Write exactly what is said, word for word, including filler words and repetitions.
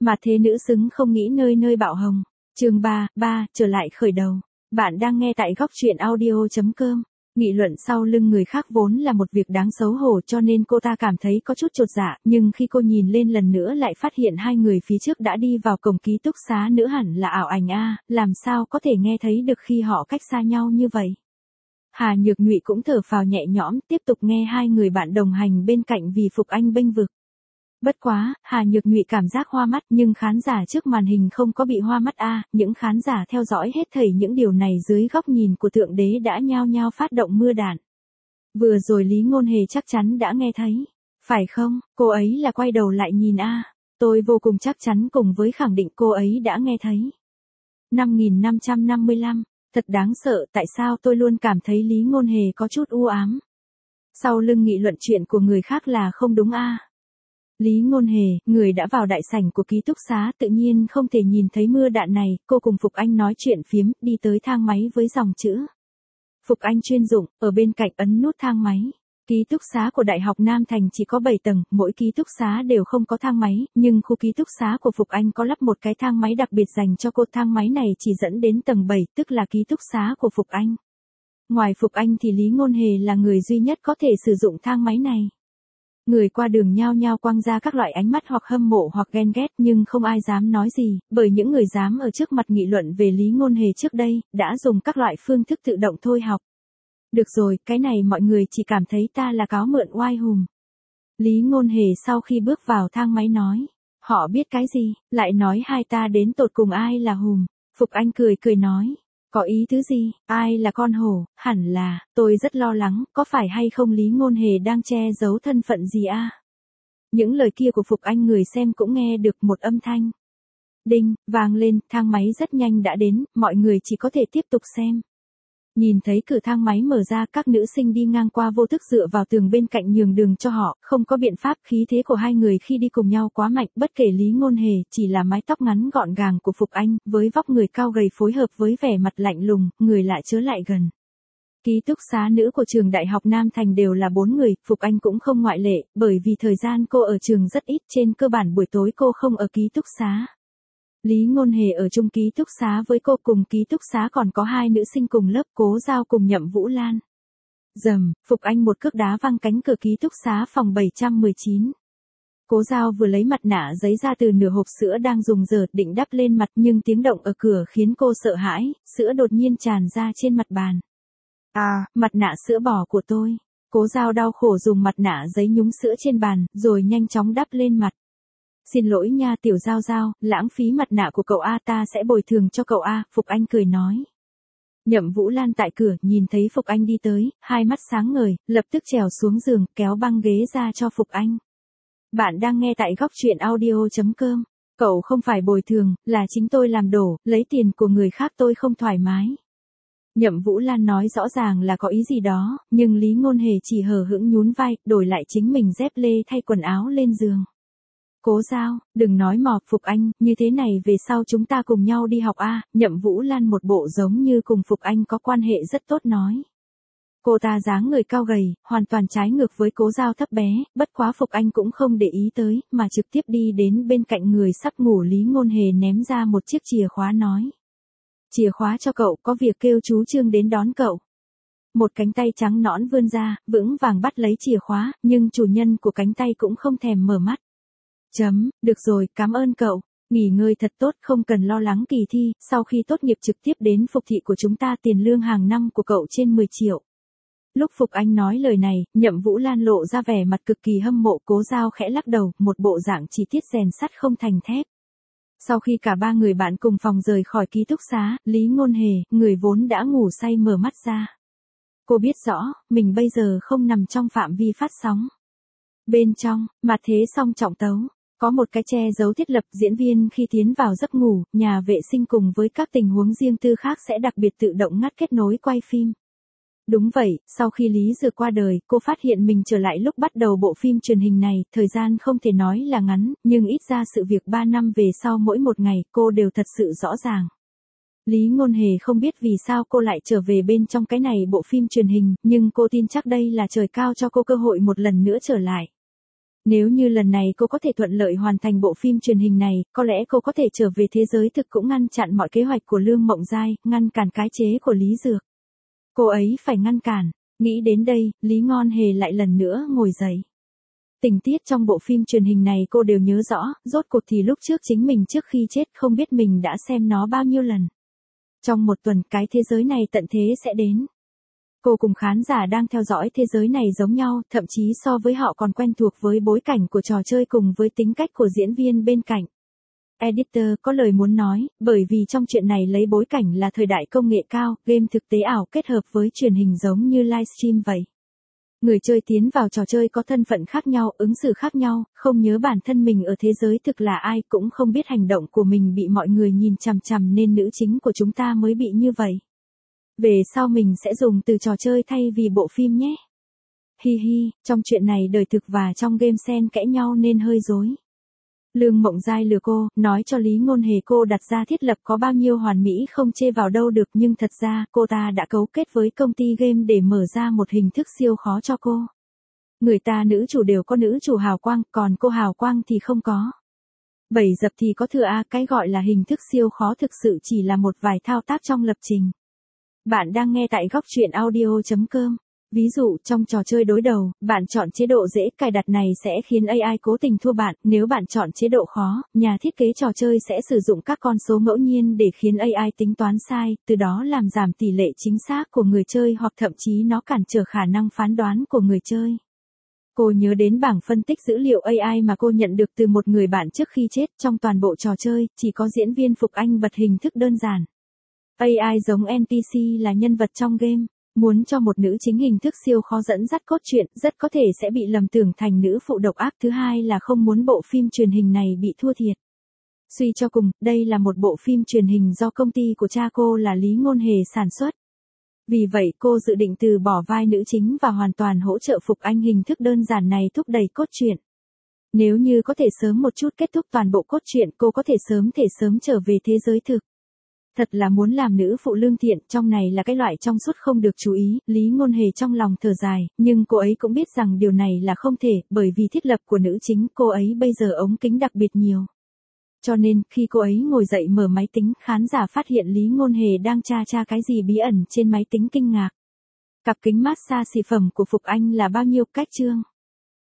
Mà thế nữ xứng không nghĩ nơi nơi bạo hồng. Chương ba, ba, trở lại khởi đầu. Bạn đang nghe tại góc truyện audio chấm com. Nghị luận sau lưng người khác vốn là một việc đáng xấu hổ cho nên cô ta cảm thấy có chút chột dạ, nhưng khi cô nhìn lên lần nữa lại phát hiện hai người phía trước đã đi vào cổng ký túc xá nữ hẳn là ảo ảnh a, làm sao có thể nghe thấy được khi họ cách xa nhau như vậy. Hà Nhược Nhụy cũng thở phào nhẹ nhõm, tiếp tục nghe hai người bạn đồng hành bên cạnh vì Phục Anh bênh vực. Bất quá, Hà Nhược Nhụy cảm giác hoa mắt nhưng khán giả trước màn hình không có bị hoa mắt a, à, những khán giả theo dõi hết thảy những điều này dưới góc nhìn của Thượng Đế đã nhao nhao phát động mưa đạn. Vừa rồi Lý Ngôn Hề chắc chắn đã nghe thấy. Phải không, cô ấy là quay đầu lại nhìn a, à. Tôi vô cùng chắc chắn cùng với khẳng định cô ấy đã nghe thấy. năm nghìn năm trăm năm mươi lăm, thật đáng sợ, tại sao tôi luôn cảm thấy Lý Ngôn Hề có chút u ám. Sau lưng nghị luận chuyện của người khác là không đúng a. À. Lý Ngôn Hề, người đã vào đại sảnh của ký túc xá tự nhiên không thể nhìn thấy mưa đạn này, cô cùng Phục Anh nói chuyện phiếm, đi tới thang máy với dòng chữ. Phục Anh chuyên dụng, ở bên cạnh ấn nút thang máy. Ký túc xá của Đại học Nam Thành chỉ có bảy tầng, mỗi ký túc xá đều không có thang máy, nhưng khu ký túc xá của Phục Anh có lắp một cái thang máy đặc biệt dành cho cô, thang máy này chỉ dẫn đến tầng bảy, tức là ký túc xá của Phục Anh. Ngoài Phục Anh thì Lý Ngôn Hề là người duy nhất có thể sử dụng thang máy này. Người qua đường nhao nhao quăng ra các loại ánh mắt hoặc hâm mộ hoặc ghen ghét nhưng không ai dám nói gì, bởi những người dám ở trước mặt nghị luận về Lý Ngôn Hề trước đây, đã dùng các loại phương thức tự động thôi học. Được rồi, cái này mọi người chỉ cảm thấy ta là cáo mượn oai hùm. Lý Ngôn Hề sau khi bước vào thang máy nói, họ biết cái gì, lại nói hai ta đến tột cùng ai là hùm. Phục Anh cười cười nói. Có ý tứ gì, ai là con hổ, hẳn là, tôi rất lo lắng, có phải hay không Lý Ngôn Hề đang che giấu thân phận gì a? À? Những lời kia của Phục Anh người xem cũng nghe được một âm thanh. Đinh, vang lên, thang máy rất nhanh đã đến, mọi người chỉ có thể tiếp tục xem. Nhìn thấy cửa thang máy mở ra, các nữ sinh đi ngang qua vô thức dựa vào tường bên cạnh nhường đường cho họ, không có biện pháp, khí thế của hai người khi đi cùng nhau quá mạnh, bất kể Lý Ngôn Hề, chỉ là mái tóc ngắn gọn gàng của Phục Anh, với vóc người cao gầy phối hợp với vẻ mặt lạnh lùng, người lại chớ lại gần. Ký túc xá nữ của trường Đại học Nam Thành đều là bốn người, Phục Anh cũng không ngoại lệ, bởi vì thời gian cô ở trường rất ít, trên cơ bản buổi tối cô không ở ký túc xá. Lý Ngôn Hề ở chung ký túc xá với cô, cùng ký túc xá còn có hai nữ sinh cùng lớp, Cố Giao cùng Nhậm Vũ Lan. Dầm, Phục Anh một cước đá văng cánh cửa ký túc xá phòng bảy trăm mười chín. Cố Giao vừa lấy mặt nạ giấy ra từ nửa hộp sữa đang dùng dợt định đắp lên mặt nhưng tiếng động ở cửa khiến cô sợ hãi, sữa đột nhiên tràn ra trên mặt bàn. À, mặt nạ sữa bò của tôi. Cố Giao đau khổ dùng mặt nạ giấy nhúng sữa trên bàn, rồi nhanh chóng đắp lên mặt. Xin lỗi nha Tiểu Giao Giao, lãng phí mặt nạ của cậu A, ta sẽ bồi thường cho cậu A, Phục Anh cười nói. Nhậm Vũ Lan tại cửa nhìn thấy Phục Anh đi tới, hai mắt sáng ngời, lập tức trèo xuống giường, kéo băng ghế ra cho Phục Anh. Bạn đang nghe tại góc truyện audio chấm com. Cậu không phải bồi thường, là chính tôi làm đổ, lấy tiền của người khác tôi không thoải mái. Nhậm Vũ Lan nói rõ ràng là có ý gì đó, nhưng Lý Ngôn Hề chỉ hờ hững nhún vai, đổi lại chính mình dép lê thay quần áo lên giường. Cố Giao, đừng nói mò, Phục Anh, như thế này về sau chúng ta cùng nhau đi học a. À, Nhậm Vũ Lan một bộ giống như cùng Phục Anh có quan hệ rất tốt nói. Cô ta dáng người cao gầy, hoàn toàn trái ngược với Cố Giao thấp bé, bất quá Phục Anh cũng không để ý tới, mà trực tiếp đi đến bên cạnh người sắp ngủ Lý Ngôn Hề ném ra một chiếc chìa khóa nói. Chìa khóa cho cậu, có việc kêu chú Trương đến đón cậu. Một cánh tay trắng nõn vươn ra, vững vàng bắt lấy chìa khóa, nhưng chủ nhân của cánh tay cũng không thèm mở mắt. Chấm, được rồi, cảm ơn cậu. Nghỉ ngơi thật tốt, không cần lo lắng kỳ thi, sau khi tốt nghiệp trực tiếp đến Phục thị của chúng ta, tiền lương hàng năm của cậu trên mười triệu. Lúc Phục Anh nói lời này, Nhậm Vũ Lan lộ ra vẻ mặt cực kỳ hâm mộ, Cố Giao khẽ lắc đầu, một bộ dạng chi tiết rèn sắt không thành thép. Sau khi cả ba người bạn cùng phòng rời khỏi ký túc xá, Lý Ngôn Hề, người vốn đã ngủ say mở mắt ra. Cô biết rõ, mình bây giờ không nằm trong phạm vi phát sóng. Bên trong, mặt thế song trọng tấu, có một cái che giấu thiết lập, diễn viên khi tiến vào giấc ngủ, nhà vệ sinh cùng với các tình huống riêng tư khác sẽ đặc biệt tự động ngắt kết nối quay phim. Đúng vậy, sau khi Lý Dược qua đời, cô phát hiện mình trở lại lúc bắt đầu bộ phim truyền hình này, thời gian không thể nói là ngắn, nhưng ít ra sự việc ba năm về sau mỗi một ngày, cô đều thật sự rõ ràng. Lý Ngôn Hề không biết vì sao cô lại trở về bên trong cái này bộ phim truyền hình, nhưng cô tin chắc đây là trời cao cho cô cơ hội một lần nữa trở lại. Nếu như lần này cô có thể thuận lợi hoàn thành bộ phim truyền hình này, có lẽ cô có thể trở về thế giới thực cũng ngăn chặn mọi kế hoạch của Lương Mộng Giai, ngăn cản cái chế của Lý Dược. Cô ấy phải ngăn cản. Nghĩ đến đây, Lý Ngon Hề lại lần nữa ngồi dậy. Tình tiết trong bộ phim truyền hình này cô đều nhớ rõ, rốt cuộc thì lúc trước chính mình trước khi chết không biết mình đã xem nó bao nhiêu lần. Trong một tuần cái thế giới này tận thế sẽ đến. Cô cùng khán giả đang theo dõi thế giới này giống nhau, thậm chí so với họ còn quen thuộc với bối cảnh của trò chơi cùng với tính cách của diễn viên bên cạnh. Editor có lời muốn nói, bởi vì trong chuyện này lấy bối cảnh là thời đại công nghệ cao, game thực tế ảo kết hợp với truyền hình giống như livestream vậy. Người chơi tiến vào trò chơi có thân phận khác nhau, ứng xử khác nhau, không nhớ bản thân mình ở thế giới thực là ai, cũng không biết hành động của mình bị mọi người nhìn chằm chằm nên nữ chính của chúng ta mới bị như vậy. Về sau mình sẽ dùng từ trò chơi thay vì bộ phim nhé. Hi hi, trong chuyện này đời thực và trong game xen kẽ nhau nên hơi rối. Lương Mộng Giai lừa cô, nói cho Lý Ngôn Hề cô đặt ra thiết lập có bao nhiêu hoàn mỹ không chê vào đâu được, nhưng thật ra cô ta đã cấu kết với công ty game để mở ra một hình thức siêu khó cho cô. Người ta nữ chủ đều có nữ chủ hào quang, còn cô hào quang thì không có. Bảy dập thì có thừa a, cái gọi là hình thức siêu khó thực sự chỉ là một vài thao tác trong lập trình. Bạn đang nghe tại góc truyện audio chấm com. Ví dụ, trong trò chơi đối đầu, bạn chọn chế độ dễ, cài đặt này sẽ khiến a i cố tình thua bạn, nếu bạn chọn chế độ khó, nhà thiết kế trò chơi sẽ sử dụng các con số ngẫu nhiên để khiến a i tính toán sai, từ đó làm giảm tỷ lệ chính xác của người chơi hoặc thậm chí nó cản trở khả năng phán đoán của người chơi. Cô nhớ đến bảng phân tích dữ liệu a i mà cô nhận được từ một người bạn trước khi chết, trong toàn bộ trò chơi, chỉ có diễn viên Phục Anh bật hình thức đơn giản. a i giống en pê xê là nhân vật trong game. Muốn cho một nữ chính hình thức siêu khó dẫn dắt cốt truyện, rất có thể sẽ bị lầm tưởng thành nữ phụ độc ác. Thứ hai là không muốn bộ phim truyền hình này bị thua thiệt. Suy cho cùng, đây là một bộ phim truyền hình do công ty của cha cô là Lý Ngôn Hề sản xuất. Vì vậy cô dự định từ bỏ vai nữ chính và hoàn toàn hỗ trợ Phục Anh hình thức đơn giản này thúc đẩy cốt truyện. Nếu như có thể sớm một chút kết thúc toàn bộ cốt truyện, cô có thể sớm thể sớm trở về thế giới thực. Thật là muốn làm nữ phụ lương thiện, trong này là cái loại trong suốt không được chú ý, Lý Ngôn Hề trong lòng thở dài, nhưng cô ấy cũng biết rằng điều này là không thể, bởi vì thiết lập của nữ chính cô ấy bây giờ ống kính đặc biệt nhiều. Cho nên, khi cô ấy ngồi dậy mở máy tính, khán giả phát hiện Lý Ngôn Hề đang tra tra cái gì bí ẩn trên máy tính kinh ngạc. Cặp kính massage xì phẩm của Phục Anh là bao nhiêu, cách chương?